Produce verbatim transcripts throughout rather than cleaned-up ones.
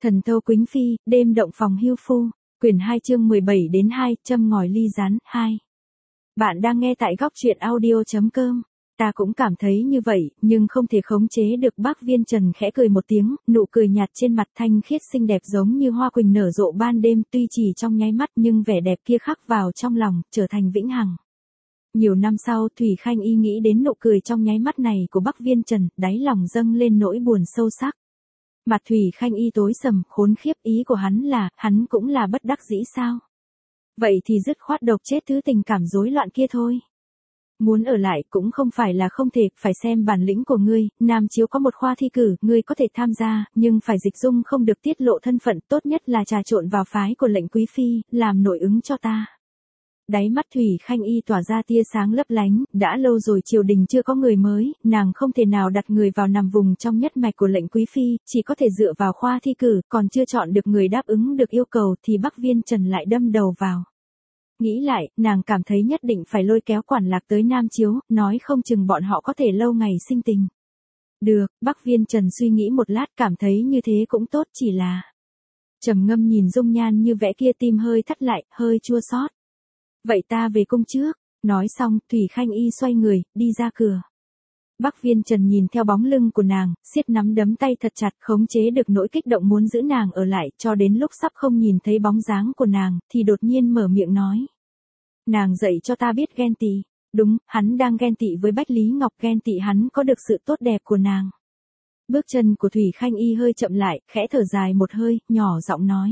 Thần Thâu Quýnh Phi, đêm động phòng hưu phu, quyển hai chương mười bảy đến hai, châm ngòi ly rán, hai. Bạn đang nghe tại góc truyện audio.com. Ta cũng cảm thấy như vậy, nhưng không thể khống chế được. Bác Viên Trần khẽ cười một tiếng, nụ cười nhạt trên mặt thanh khiết xinh đẹp giống như hoa quỳnh nở rộ ban đêm, tuy chỉ trong nháy mắt nhưng vẻ đẹp kia khắc vào trong lòng, trở thành vĩnh hằng. Nhiều năm sau, Thủy Khanh Y nghĩ đến nụ cười trong nháy mắt này của Bác Viên Trần, đáy lòng dâng lên nỗi buồn sâu sắc. Mặt Thủy Khanh Y tối sầm, khốn khiếp, ý của hắn là, hắn cũng là bất đắc dĩ sao? Vậy thì dứt khoát độc chết thứ tình cảm rối loạn kia thôi. Muốn ở lại cũng không phải là không thể, phải xem bản lĩnh của ngươi. Nam Chiếu có một khoa thi cử, ngươi có thể tham gia, nhưng phải dịch dung, không được tiết lộ thân phận, tốt nhất là trà trộn vào phái của lệnh quý phi, làm nội ứng cho ta. Đáy mắt Thủy Khanh Y tỏa ra tia sáng lấp lánh, đã lâu rồi triều đình chưa có người mới, nàng không thể nào đặt người vào nằm vùng trong nhất mạch của lệnh quý phi, chỉ có thể dựa vào khoa thi cử, còn chưa chọn được người đáp ứng được yêu cầu thì Bắc Viên Trần lại đâm đầu vào. Nghĩ lại, nàng cảm thấy nhất định phải lôi kéo Quản Lạc tới Nam Chiếu, nói không chừng bọn họ có thể lâu ngày sinh tình. Được, Bắc Viên Trần suy nghĩ một lát, cảm thấy như thế cũng tốt, chỉ là... Trầm ngâm nhìn dung nhan như vẽ kia, tim hơi thắt lại, hơi chua xót. Vậy ta về cung trước. Nói xong, Thủy Khanh Y xoay người, đi ra cửa. Bắc Viên Trần nhìn theo bóng lưng của nàng, siết nắm đấm tay thật chặt, khống chế được nỗi kích động muốn giữ nàng ở lại, cho đến lúc sắp không nhìn thấy bóng dáng của nàng, thì đột nhiên mở miệng nói. Nàng dạy cho ta biết ghen tị. Đúng, hắn đang ghen tị với Bách Lý Ngọc, ghen tị hắn có được sự tốt đẹp của nàng. Bước chân của Thủy Khanh Y hơi chậm lại, khẽ thở dài một hơi, nhỏ giọng nói.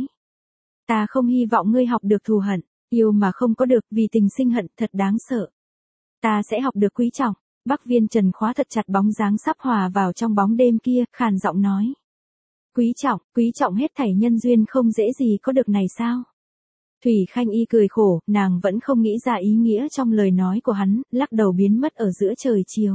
Ta không hy vọng ngươi học được thù hận. Yêu mà không có được, vì tình sinh hận, thật đáng sợ. Ta sẽ học được quý trọng. Bắc Viên Trần khóa thật chặt bóng dáng sắp hòa vào trong bóng đêm kia, khàn giọng nói. Quý trọng, quý trọng hết thảy nhân duyên, không dễ gì có được này sao? Thủy Khanh Y cười khổ, nàng vẫn không nghĩ ra ý nghĩa trong lời nói của hắn, lắc đầu biến mất ở giữa trời chiều.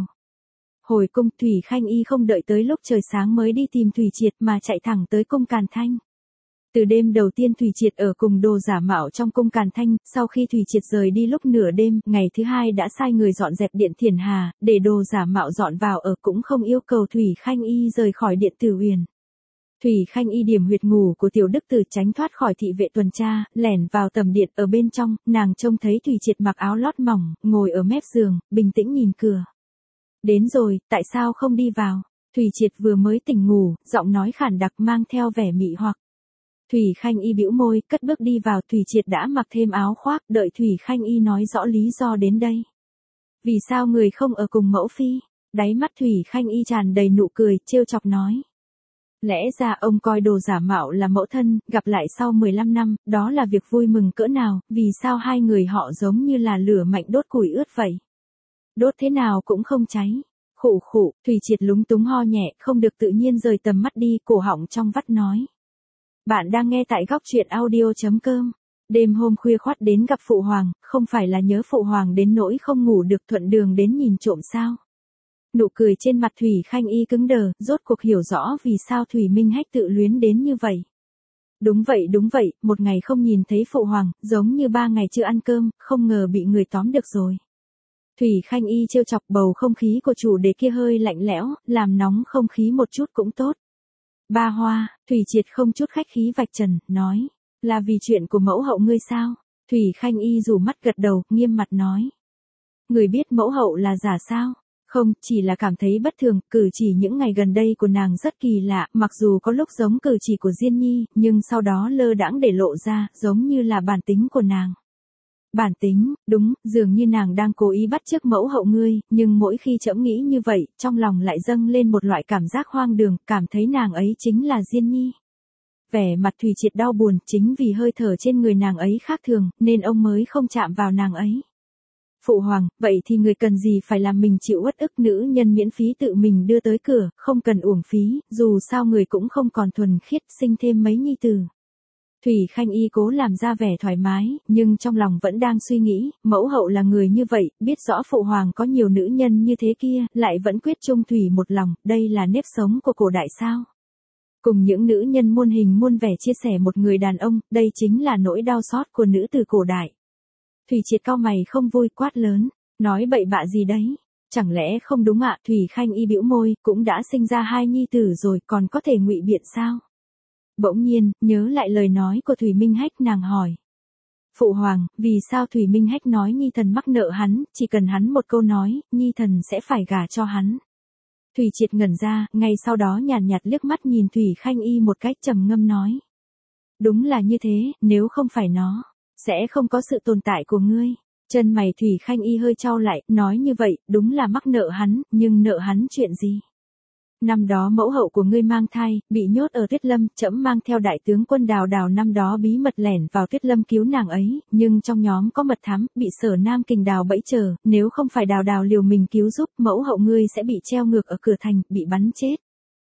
Hồi cung, Thủy Khanh Y không đợi tới lúc trời sáng mới đi tìm Thủy Triệt mà chạy thẳng tới cung Càn Thanh. Từ đêm đầu tiên Thủy Triệt ở cùng Đồ Giả Mạo trong cung Càn Thanh, sau khi Thủy Triệt rời đi lúc nửa đêm, ngày thứ hai đã sai người dọn dẹp điện Thiền Hà, để Đồ Giả Mạo dọn vào ở, cũng không yêu cầu Thủy Khanh Y rời khỏi điện Tử Huyền. Thủy Khanh Y điểm huyệt ngủ của tiểu đức tử, tránh thoát khỏi thị vệ tuần tra, lẻn vào tầm điện, ở bên trong, nàng trông thấy Thủy Triệt mặc áo lót mỏng, ngồi ở mép giường, bình tĩnh nhìn cửa. Đến rồi, tại sao không đi vào? Thủy Triệt vừa mới tỉnh ngủ, giọng nói khản đặc mang theo vẻ mị hoặc. Thủy Khanh Y bĩu môi, cất bước đi vào, Thủy Triệt đã mặc thêm áo khoác, đợi Thủy Khanh Y nói rõ lý do đến đây. Vì sao người không ở cùng mẫu phi? Đáy mắt Thủy Khanh Y tràn đầy nụ cười, trêu chọc nói. Lẽ ra ông coi Đồ Giả Mạo là mẫu thân, gặp lại sau mười lăm năm, đó là việc vui mừng cỡ nào, vì sao hai người họ giống như là lửa mạnh đốt củi ướt vậy? Đốt thế nào cũng không cháy. Khụ khụ, Thủy Triệt lúng túng ho nhẹ, không được tự nhiên rời tầm mắt đi, cổ họng trong vắt nói. Bạn đang nghe tại góc truyện audio.com. Đêm hôm khuya khoắt đến gặp Phụ Hoàng, không phải là nhớ Phụ Hoàng đến nỗi không ngủ được, thuận đường đến nhìn trộm sao? Nụ cười trên mặt Thủy Khanh Y cứng đờ, rốt cuộc hiểu rõ vì sao Thủy Minh Hách tự luyến đến như vậy. Đúng vậy đúng vậy, một ngày không nhìn thấy Phụ Hoàng, giống như ba ngày chưa ăn cơm, không ngờ bị người tóm được rồi. Thủy Khanh Y trêu chọc, bầu không khí của chủ đề kia hơi lạnh lẽo, làm nóng không khí một chút cũng tốt. Ba Hoa, Thủy Triệt không chút khách khí vạch trần, nói, là vì chuyện của mẫu hậu ngươi sao? Thủy Khanh Y rủ mắt gật đầu, nghiêm mặt nói. Người biết mẫu hậu là giả sao? Không, chỉ là cảm thấy bất thường, cử chỉ những ngày gần đây của nàng rất kỳ lạ, mặc dù có lúc giống cử chỉ của Diên Nhi, nhưng sau đó lơ đãng để lộ ra, giống như là bản tính của nàng. Bản tính, đúng, dường như nàng đang cố ý bắt chước mẫu hậu ngươi, nhưng mỗi khi trẫm nghĩ như vậy, trong lòng lại dâng lên một loại cảm giác hoang đường, cảm thấy nàng ấy chính là Diên Nhi. Vẻ mặt Thủy Triệt đau buồn, chính vì hơi thở trên người nàng ấy khác thường, nên ông mới không chạm vào nàng ấy. Phụ Hoàng, vậy thì người cần gì phải làm mình chịu uất ức, nữ nhân miễn phí tự mình đưa tới cửa, không cần uổng phí, dù sao người cũng không còn thuần khiết, sinh thêm mấy nhi tử. Thủy Khanh Y cố làm ra vẻ thoải mái, nhưng trong lòng vẫn đang suy nghĩ, mẫu hậu là người như vậy, biết rõ Phụ Hoàng có nhiều nữ nhân như thế kia, lại vẫn quyết chung thủy một lòng, đây là nếp sống của cổ đại sao? Cùng những nữ nhân muôn hình muôn vẻ chia sẻ một người đàn ông, đây chính là nỗi đau xót của nữ từ cổ đại. Thủy Triệt cau mày không vui, quát lớn, nói bậy bạ gì đấy? Chẳng lẽ không đúng ạ? Thủy Khanh Y bĩu môi, cũng đã sinh ra hai nhi tử rồi, còn có thể ngụy biện sao? Bỗng nhiên, nhớ lại lời nói của Thủy Minh Hách, nàng hỏi. Phụ hoàng, vì sao Thủy Minh Hách nói Nhi thần mắc nợ hắn, chỉ cần hắn một câu nói, Nhi thần sẽ phải gả cho hắn. Thủy Triệt ngẩn ra, ngay sau đó nhàn nhạt liếc mắt nhìn Thủy Khanh Y một cách trầm ngâm nói. Đúng là như thế, nếu không phải nó, sẽ không có sự tồn tại của ngươi. Chân mày Thủy Khanh Y hơi chau lại, nói như vậy, đúng là mắc nợ hắn, nhưng nợ hắn chuyện gì? Năm đó mẫu hậu của ngươi mang thai, bị nhốt ở Tuyết Lâm, trẫm mang theo đại tướng quân Đào Đào năm đó bí mật lẻn vào Tuyết Lâm cứu nàng ấy, nhưng trong nhóm có mật thám, bị Sở Nam Kình đào bẫy chờ, nếu không phải Đào Đào liều mình cứu giúp, mẫu hậu ngươi sẽ bị treo ngược ở cửa thành, bị bắn chết.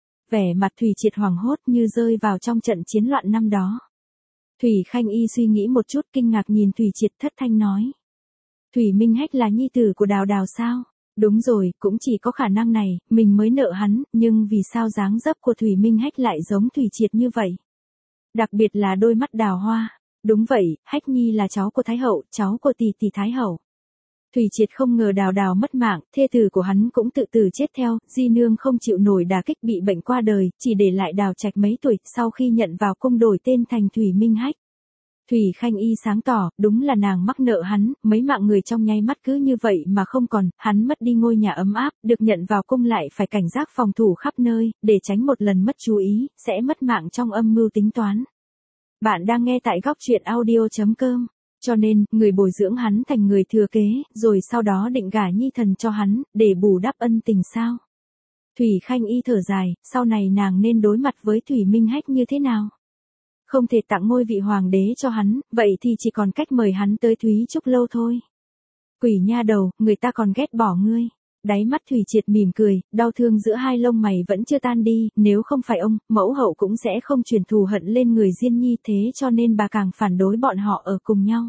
Vẻ mặt Thủy Triệt hoảng hốt như rơi vào trong trận chiến loạn năm đó. Thủy Khanh Y suy nghĩ một chút, kinh ngạc nhìn Thủy Triệt, thất thanh nói. Thủy Minh Hách là nhi tử của Đào Đào sao? Đúng rồi, cũng chỉ có khả năng này, mình mới nợ hắn, nhưng vì sao dáng dấp của Thủy Minh Hách lại giống Thủy Triệt như vậy? Đặc biệt là đôi mắt đào hoa. Đúng vậy, Hách Nhi là cháu của Thái Hậu, cháu của tỷ tỷ Thái Hậu. Thủy Triệt không ngờ Đào Đào mất mạng, thê tử của hắn cũng tự tử chết theo, di nương không chịu nổi đả kích bị bệnh qua đời, chỉ để lại Đào Trạch mấy tuổi, sau khi nhận vào cung đổi tên thành Thủy Minh Hách. Thủy Khanh Y sáng tỏ, đúng là nàng mắc nợ hắn, mấy mạng người trong nháy mắt cứ như vậy mà không còn, hắn mất đi ngôi nhà ấm áp, được nhận vào cung lại phải cảnh giác phòng thủ khắp nơi, để tránh một lần mất chú ý, sẽ mất mạng trong âm mưu tính toán. Bạn đang nghe tại góc truyện audio chấm com. Cho nên, người bồi dưỡng hắn thành người thừa kế, rồi sau đó định gả nhi thần cho hắn, để bù đắp ân tình sao? Thủy Khanh Y thở dài, sau này nàng nên đối mặt với Thủy Minh Hách như thế nào? Không thể tặng ngôi vị hoàng đế cho hắn, vậy thì chỉ còn cách mời hắn tới Thúy Trúc Lâu thôi. Quỷ nha đầu, người ta còn ghét bỏ ngươi. Đáy mắt Thủy Triệt mỉm cười, đau thương giữa hai lông mày vẫn chưa tan đi, nếu không phải ông, mẫu hậu cũng sẽ không truyền thù hận lên người Diên Nhi, thế cho nên bà càng phản đối bọn họ ở cùng nhau.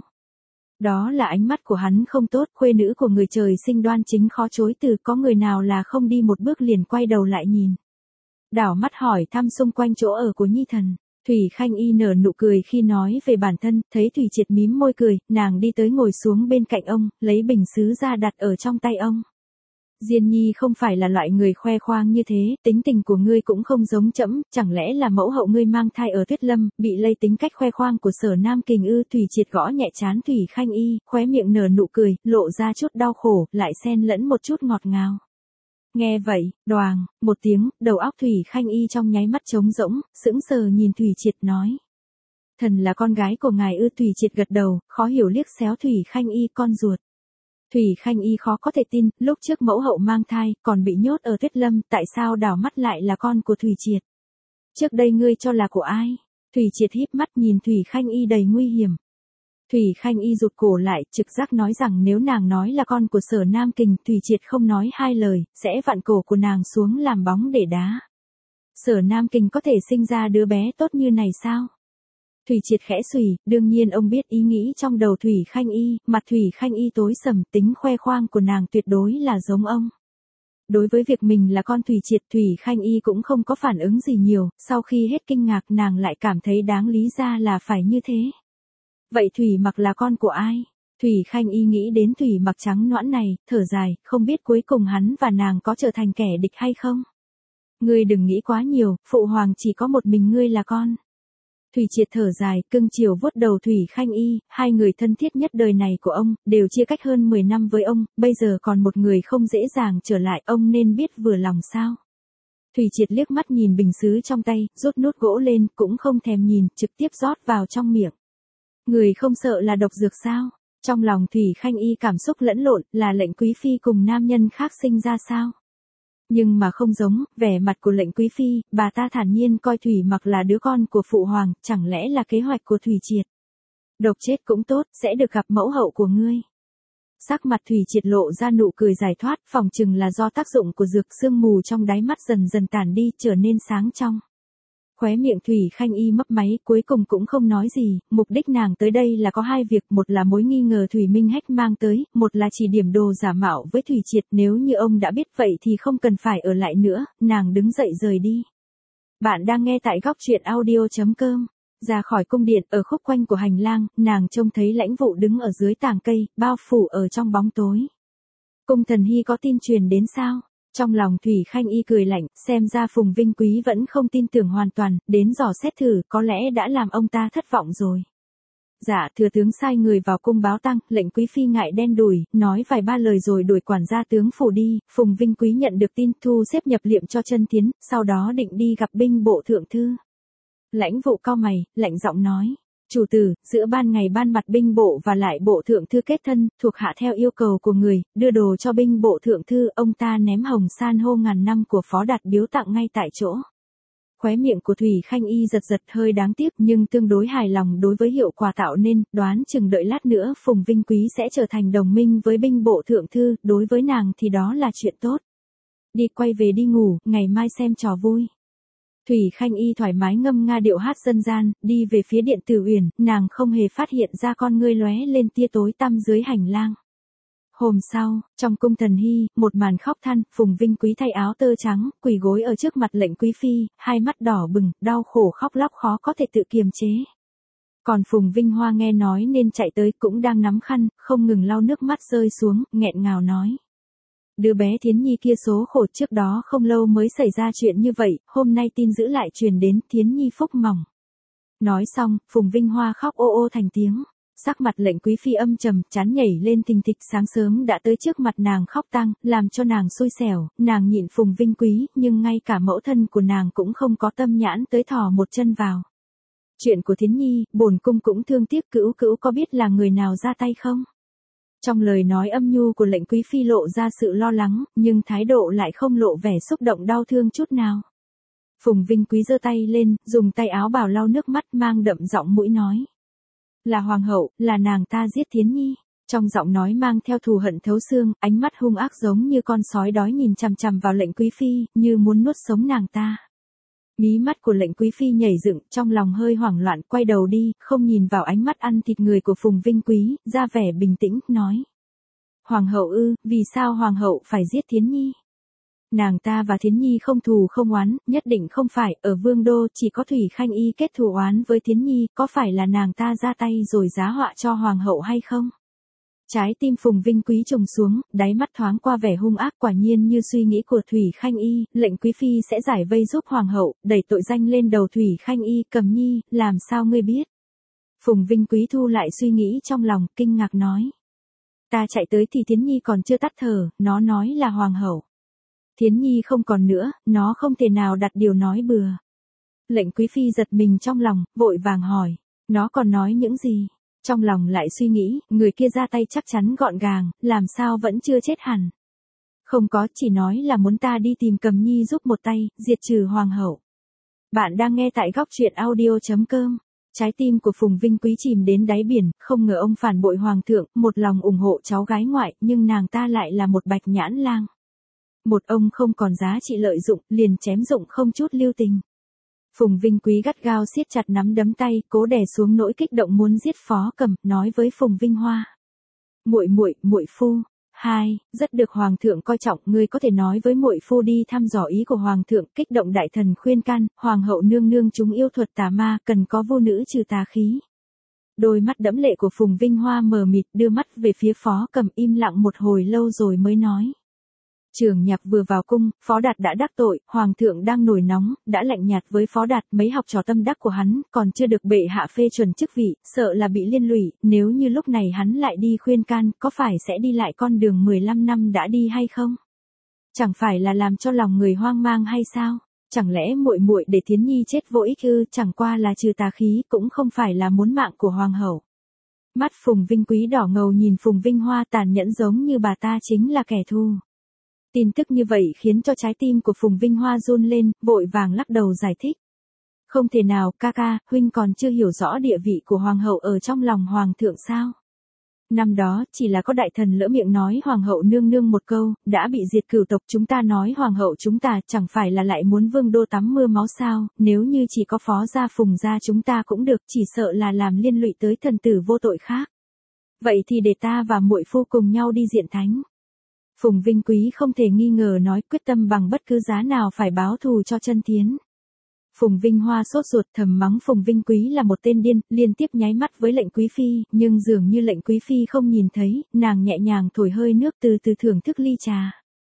Đó là ánh mắt của hắn không tốt, khuê nữ của người trời sinh đoan chính khó chối từ, có người nào là không đi một bước liền quay đầu lại nhìn. Đảo mắt hỏi thăm xung quanh chỗ ở của Nhi thần. Thủy Khanh Y nở nụ cười khi nói về bản thân, thấy Thủy Triệt mím môi cười, nàng đi tới ngồi xuống bên cạnh ông, lấy bình sứ ra đặt ở trong tay ông. Diên Nhi không phải là loại người khoe khoang như thế, tính tình của ngươi cũng không giống trẫm, chẳng lẽ là mẫu hậu ngươi mang thai ở Tuyết Lâm, bị lây tính cách khoe khoang của Sở Nam Kình ư? Thủy Triệt gõ nhẹ trán Thủy Khanh Y, khóe miệng nở nụ cười, lộ ra chút đau khổ, lại xen lẫn một chút ngọt ngào. Nghe vậy, đoàng, một tiếng, đầu óc Thủy Khanh Y trong nháy mắt trống rỗng, sững sờ nhìn Thủy Triệt nói. Thần là con gái của ngài ư? Thủy Triệt gật đầu, khó hiểu liếc xéo Thủy Khanh Y, con ruột. Thủy Khanh Y khó có thể tin, lúc trước mẫu hậu mang thai, còn bị nhốt ở Tuyết Lâm, tại sao đảo mắt lại là con của Thủy Triệt? Trước đây ngươi cho là của ai? Thủy Triệt híp mắt nhìn Thủy Khanh Y đầy nguy hiểm. Thủy Khanh Y rụt cổ lại, trực giác nói rằng nếu nàng nói là con của Sở Nam Kình, Thủy Triệt không nói hai lời, sẽ vặn cổ của nàng xuống làm bóng để đá. Sở Nam Kình có thể sinh ra đứa bé tốt như này sao? Thủy Triệt khẽ xùy, đương nhiên ông biết ý nghĩ trong đầu Thủy Khanh Y, mặt Thủy Khanh Y tối sầm, tính khoe khoang của nàng tuyệt đối là giống ông. Đối với việc mình là con Thủy Triệt, Thủy Khanh Y cũng không có phản ứng gì nhiều, sau khi hết kinh ngạc nàng lại cảm thấy đáng lý ra là phải như thế. Vậy Thủy Mặc là con của ai? Thủy Khanh Y nghĩ đến Thủy Mặc trắng nõn này, thở dài, không biết cuối cùng hắn và nàng có trở thành kẻ địch hay không? Ngươi đừng nghĩ quá nhiều, phụ hoàng chỉ có một mình ngươi là con. Thủy Triệt thở dài, cưng chiều vuốt đầu Thủy Khanh Y, hai người thân thiết nhất đời này của ông, đều chia cách hơn mười năm với ông, bây giờ còn một người không dễ dàng trở lại, ông nên biết vừa lòng sao. Thủy Triệt liếc mắt nhìn bình sứ trong tay, rút nút gỗ lên, cũng không thèm nhìn, trực tiếp rót vào trong miệng. Người không sợ là độc dược sao? Trong lòng Thủy Khanh Y cảm xúc lẫn lộn, là lệnh quý phi cùng nam nhân khác sinh ra sao? Nhưng mà không giống, vẻ mặt của lệnh quý phi, bà ta thản nhiên coi Thủy Mặc là đứa con của phụ hoàng, chẳng lẽ là kế hoạch của Thủy Triệt? Độc chết cũng tốt, sẽ được gặp mẫu hậu của ngươi. Sắc mặt Thủy Triệt lộ ra nụ cười giải thoát, phỏng chừng là do tác dụng của dược, sương mù trong đáy mắt dần dần tản đi, trở nên sáng trong. Khóe miệng Thủy Khanh Y mấp máy, cuối cùng cũng không nói gì, mục đích nàng tới đây là có hai việc, một là mối nghi ngờ Thủy Minh Hách mang tới, một là chỉ điểm đồ giả mạo với Thủy Triệt, nếu như ông đã biết vậy thì không cần phải ở lại nữa, nàng đứng dậy rời đi. Bạn đang nghe tại góc truyện audio chấm com. Ra khỏi cung điện, ở khúc quanh của hành lang, nàng trông thấy Lãnh Vụ đứng ở dưới tàng cây, bao phủ ở trong bóng tối. Cung Thần Hy có tin truyền đến sao? Trong lòng Thủy Khanh Y cười lạnh, xem ra Phùng Vinh Quý vẫn không tin tưởng hoàn toàn, đến dò xét thử, có lẽ đã làm ông ta thất vọng rồi. Dạ, thừa tướng sai người vào cung báo tăng, lệnh quý phi ngại đen đủi, nói vài ba lời rồi đuổi quản gia tướng phủ đi. Phùng Vinh Quý nhận được tin, thu xếp nhập liệm cho Chân Thiến, sau đó định đi gặp binh bộ thượng thư. Lãnh Vụ cau mày, lạnh giọng nói: chủ tử, giữa ban ngày ban mặt binh bộ và lại bộ thượng thư kết thân, thuộc hạ theo yêu cầu của người, đưa đồ cho binh bộ thượng thư, ông ta ném hồng san hô ngàn năm của Phó Đạt biếu tặng ngay tại chỗ. Khóe miệng của Thủy Khanh Y giật giật, hơi đáng tiếc nhưng tương đối hài lòng đối với hiệu quả tạo nên, đoán chừng đợi lát nữa Phùng Vinh Quý sẽ trở thành đồng minh với binh bộ thượng thư, đối với nàng thì đó là chuyện tốt. Đi, quay về đi ngủ, ngày mai xem trò vui. Thủy Khanh Y thoải mái ngâm nga điệu hát dân gian, đi về phía điện tử uyển, nàng không hề phát hiện ra con ngươi lóe lên tia tối tăm dưới hành lang. Hôm sau, trong cung Thần Hy, một màn khóc than, Phùng Vinh Quý thay áo tơ trắng, quỳ gối ở trước mặt lệnh quý phi, hai mắt đỏ bừng, đau khổ khóc lóc khó có thể tự kiềm chế. Còn Phùng Vinh Hoa nghe nói nên chạy tới, cũng đang nắm khăn, không ngừng lau nước mắt rơi xuống, nghẹn ngào nói: đứa bé Thiến Nhi kia số khổ, trước đó không lâu mới xảy ra chuyện như vậy, hôm nay tin dữ lại truyền đến, Thiến Nhi phúc mỏng. Nói xong, Phùng Vinh Hoa khóc ô ô thành tiếng. Sắc mặt lệnh quý phi âm trầm, chán nhảy lên thình thịch, sáng sớm đã tới trước mặt nàng khóc tang, làm cho nàng xui xẻo, nàng nhịn Phùng Vinh Quý, nhưng ngay cả mẫu thân của nàng cũng không có tâm nhãn tới thò một chân vào. Chuyện của Thiến Nhi, bổn cung cũng thương tiếc, cữu cữu có biết là người nào ra tay không? Trong lời nói âm nhu của lệnh quý phi lộ ra sự lo lắng, nhưng thái độ lại không lộ vẻ xúc động đau thương chút nào. Phùng Vinh Quý giơ tay lên, dùng tay áo bào lau nước mắt, mang đậm giọng mũi nói: là hoàng hậu, là nàng ta giết Thiến Nhi. Trong giọng nói mang theo thù hận thấu xương, ánh mắt hung ác giống như con sói đói nhìn chằm chằm vào lệnh quý phi, như muốn nuốt sống nàng ta. Mí mắt của lệnh quý phi nhảy dựng, trong lòng hơi hoảng loạn, quay đầu đi, không nhìn vào ánh mắt ăn thịt người của Phùng Vinh Quý, ra vẻ bình tĩnh, nói: hoàng hậu ư, vì sao hoàng hậu phải giết Thiến Nhi? Nàng ta và Thiến Nhi không thù không oán, nhất định không phải, ở Vương Đô chỉ có Thủy Khanh Y kết thù oán với Thiến Nhi, có phải là nàng ta ra tay rồi giá họa cho hoàng hậu hay không? Trái tim Phùng Vinh Quý trùng xuống, đáy mắt thoáng qua vẻ hung ác, quả nhiên như suy nghĩ của Thủy Khanh Y, lệnh quý phi sẽ giải vây giúp hoàng hậu, đẩy tội danh lên đầu Thủy Khanh Y. Cầm Nhi, làm sao ngươi biết? Phùng Vinh Quý thu lại suy nghĩ trong lòng, kinh ngạc nói: ta chạy tới thì Thiến Nhi còn chưa tắt thở, nó nói là hoàng hậu. Thiến Nhi không còn nữa, nó không thể nào đặt điều nói bừa. Lệnh quý phi giật mình trong lòng, vội vàng hỏi: nó còn nói những gì? Trong lòng lại suy nghĩ, người kia ra tay chắc chắn gọn gàng, làm sao vẫn chưa chết hẳn. Không có, chỉ nói là muốn ta đi tìm Cầm Nhi giúp một tay, diệt trừ hoàng hậu. Bạn đang nghe tại góc truyện audio chấm com. Trái tim của Phùng Vinh Quý chìm đến đáy biển, không ngờ ông phản bội hoàng thượng, một lòng ủng hộ cháu gái ngoại, nhưng nàng ta lại là một bạch nhãn lang. Một ông không còn giá trị lợi dụng, liền chém dụng không chút lưu tình. Phùng Vinh Quý gắt gao siết chặt nắm đấm tay, cố đè xuống nỗi kích động muốn giết Phó Cầm, nói với Phùng Vinh Hoa: muội muội, muội phu, hai, rất được hoàng thượng coi trọng, ngươi có thể nói với muội phu đi thăm dò ý của hoàng thượng, kích động đại thần khuyên can, hoàng hậu nương nương chúng yêu thuật tà ma, cần có vô nữ trừ tà khí. Đôi mắt đẫm lệ của Phùng Vinh Hoa mờ mịt, đưa mắt về phía Phó Cầm, im lặng một hồi lâu rồi mới nói: Trường Nhạc vừa vào cung, Phó Đạt đã đắc tội, hoàng thượng đang nổi nóng, đã lạnh nhạt với Phó Đạt, mấy học trò tâm đắc của hắn, còn chưa được bệ hạ phê chuẩn chức vị, sợ là bị liên lụy, nếu như lúc này hắn lại đi khuyên can, có phải sẽ đi lại con đường mười lăm năm đã đi hay không? Chẳng phải là làm cho lòng người hoang mang hay sao? Chẳng lẽ muội muội để Thiến Nhi chết vô ích ư? Chẳng qua là trừ tà khí, cũng không phải là muốn mạng của hoàng hậu. Mắt Phùng Vinh Quý đỏ ngầu nhìn Phùng Vinh Hoa, tàn nhẫn giống như bà ta chính là kẻ thù. Tin tức như vậy khiến cho trái tim của Phùng Vinh Hoa run lên, vội vàng lắc đầu giải thích: không thể nào, ca ca, huynh còn chưa hiểu rõ địa vị của hoàng hậu ở trong lòng hoàng thượng sao? Năm đó, chỉ là có đại thần lỡ miệng nói hoàng hậu nương nương một câu, đã bị diệt cửu tộc, chúng ta nói hoàng hậu chúng ta chẳng phải là lại muốn Vương Đô tắm mưa máu sao? Nếu như chỉ có Phó gia Phùng gia chúng ta cũng được, chỉ sợ là làm liên lụy tới thần tử vô tội khác. Vậy thì để ta và muội phu cùng nhau đi diện thánh. Phùng Vinh Quý không thể nghi ngờ nói, quyết tâm bằng bất cứ giá nào phải báo thù cho Chân Thiến. Phùng Vinh Hoa sốt ruột thầm mắng Phùng Vinh Quý là một tên điên, liên tiếp nháy mắt với lệnh quý phi, nhưng dường như lệnh quý phi không nhìn thấy, nàng nhẹ nhàng thổi hơi nước từ từ thưởng thức ly trà.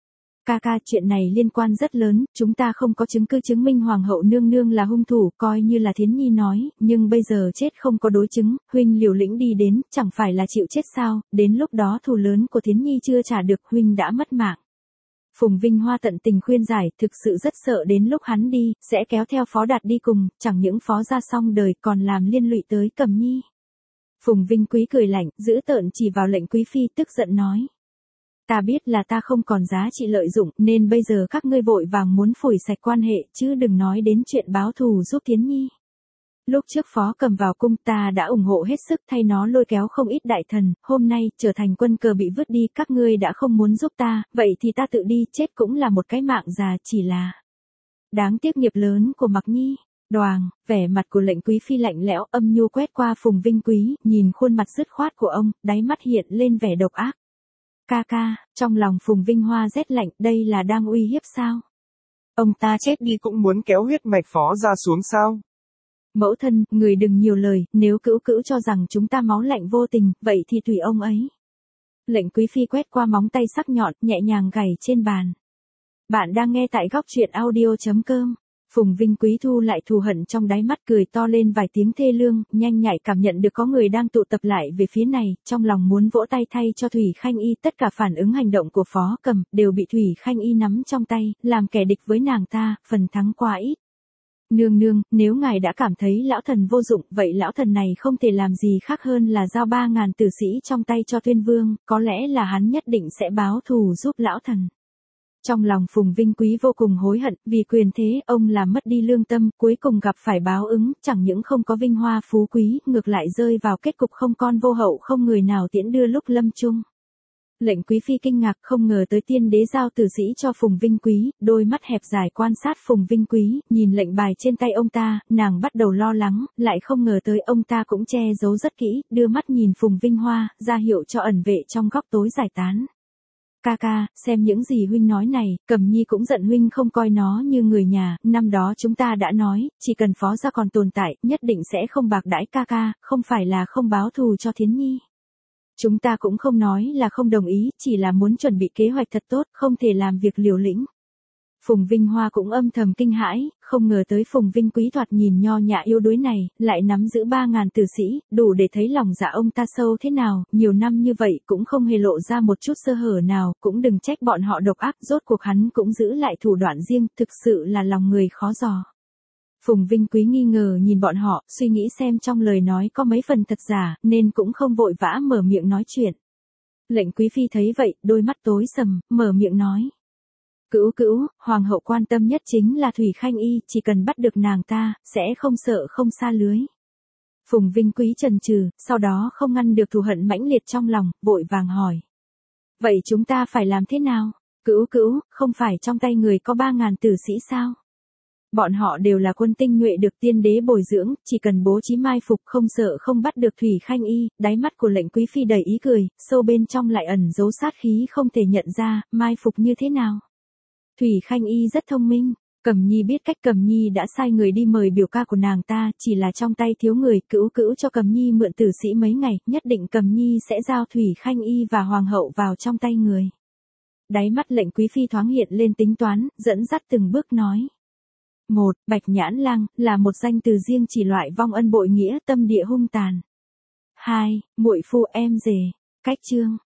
ca ca, chuyện này liên quan rất lớn, chúng ta không có chứng cứ chứng minh hoàng hậu nương nương là hung thủ, coi như là Thiến Nhi nói, nhưng bây giờ chết không có đối chứng, huynh liều lĩnh đi đến, chẳng phải là chịu chết sao, đến lúc đó thù lớn của Thiến Nhi chưa trả được, huynh đã mất mạng. Phùng Vinh Hoa tận tình khuyên giải, thực sự rất sợ đến lúc hắn đi, sẽ kéo theo Phó Đạt đi cùng, chẳng những Phó gia xong đời còn làm liên lụy tới Cẩm Nhi. Phùng Vinh Quý cười lạnh, giữ tợn chỉ vào Lệnh Quý Phi, tức giận nói. Ta biết là ta không còn giá trị lợi dụng, nên bây giờ các ngươi vội vàng muốn phủi sạch quan hệ, chứ đừng nói đến chuyện báo thù giúp Thiến Nhi. Lúc trước Phó Cầm vào cung ta đã ủng hộ hết sức thay nó lôi kéo không ít đại thần, hôm nay trở thành quân cờ bị vứt đi, các ngươi đã không muốn giúp ta, vậy thì ta tự đi, chết cũng là một cái mạng già, chỉ là đáng tiếc nghiệp lớn của Mặc Nhi. Đoàng, vẻ mặt của Lệnh Quý Phi lạnh lẽo, âm nhu quét qua Phùng Vinh Quý, nhìn khuôn mặt dứt khoát của ông, đáy mắt hiện lên vẻ độc ác. Ca ca, trong lòng Phùng Vinh Hoa rét lạnh, đây là đang uy hiếp sao? Ông ta chết đi cũng muốn kéo huyết mạch Phó ra xuống sao? Mẫu thân, người đừng nhiều lời, nếu cữu cữu cho rằng chúng ta máu lạnh vô tình, vậy thì tùy ông ấy. Lệnh Quý Phi quét qua móng tay sắc nhọn, nhẹ nhàng gảy trên bàn. Bạn đang nghe tại góc truyện audio.com. Phùng Vinh Quý thu lại thù hận trong đáy mắt, cười to lên vài tiếng thê lương, nhanh nhạy cảm nhận được có người đang tụ tập lại về phía này, trong lòng muốn vỗ tay thay cho Thủy Khanh Y, tất cả phản ứng hành động của Phó Cầm đều bị Thủy Khanh Y nắm trong tay, làm kẻ địch với nàng ta, phần thắng quá ít. Nương nương, nếu ngài đã cảm thấy lão thần vô dụng, vậy lão thần này không thể làm gì khác hơn là giao ba ngàn tử sĩ trong tay cho Tuyên Vương, có lẽ là hắn nhất định sẽ báo thù giúp lão thần. Trong lòng Phùng Vinh Quý vô cùng hối hận, vì quyền thế, ông làm mất đi lương tâm, cuối cùng gặp phải báo ứng, chẳng những không có vinh hoa phú quý, ngược lại rơi vào kết cục không con vô hậu, không người nào tiễn đưa lúc lâm chung. Lệnh Quý Phi kinh ngạc, không ngờ tới tiên đế giao tử sĩ cho Phùng Vinh Quý, đôi mắt hẹp dài quan sát Phùng Vinh Quý, nhìn lệnh bài trên tay ông ta, nàng bắt đầu lo lắng, lại không ngờ tới ông ta cũng che giấu rất kỹ, đưa mắt nhìn Phùng Vinh Hoa, ra hiệu cho ẩn vệ trong góc tối giải tán. Ca ca, xem những gì huynh nói này, Cẩm Nhi cũng giận huynh không coi nó như người nhà, năm đó chúng ta đã nói, chỉ cần Phó gia còn tồn tại, nhất định sẽ không bạc đãi ca ca, không phải là không báo thù cho Thiến Nhi. Chúng ta cũng không nói là không đồng ý, chỉ là muốn chuẩn bị kế hoạch thật tốt, không thể làm việc liều lĩnh. Phùng Vinh Hoa cũng âm thầm kinh hãi, không ngờ tới Phùng Vinh Quý thoạt nhìn nho nhã yếu đuối này, lại nắm giữ ba ngàn tử sĩ, đủ để thấy lòng dạ ông ta sâu thế nào, nhiều năm như vậy cũng không hề lộ ra một chút sơ hở nào, cũng đừng trách bọn họ độc ác, rốt cuộc hắn cũng giữ lại thủ đoạn riêng, thực sự là lòng người khó dò. Phùng Vinh Quý nghi ngờ nhìn bọn họ, suy nghĩ xem trong lời nói có mấy phần thật giả, nên cũng không vội vã mở miệng nói chuyện. Lệnh Quý Phi thấy vậy, đôi mắt tối sầm, mở miệng nói. Cữu cữu, hoàng hậu quan tâm nhất chính là Thủy Khanh Y, chỉ cần bắt được nàng ta, sẽ không sợ không xa lưới. Phùng Vinh Quý chần chừ, sau đó không ngăn được thù hận mãnh liệt trong lòng, vội vàng hỏi. Vậy chúng ta phải làm thế nào? Cữu cữu, không phải trong tay người có ba ngàn tử sĩ sao? Bọn họ đều là quân tinh nhuệ được tiên đế bồi dưỡng, chỉ cần bố trí mai phục không sợ không bắt được Thủy Khanh Y, đáy mắt của Lệnh Quý Phi đầy ý cười, sâu bên trong lại ẩn giấu sát khí không thể nhận ra, mai phục như thế nào. Thủy Khanh Y rất thông minh, Cẩm Nhi biết cách, Cẩm Nhi đã sai người đi mời biểu ca của nàng ta, chỉ là trong tay thiếu người, cữu cữu cho Cẩm Nhi mượn tử sĩ mấy ngày, nhất định Cẩm Nhi sẽ giao Thủy Khanh Y và hoàng hậu vào trong tay người. Đáy mắt Lệnh Quý Phi thoáng hiện lên tính toán, dẫn dắt từng bước nói. Một, Bạch Nhãn Lang, là một danh từ riêng chỉ loại vong ân bội nghĩa, tâm địa hung tàn. Hai, muội phu em rể, cách chương.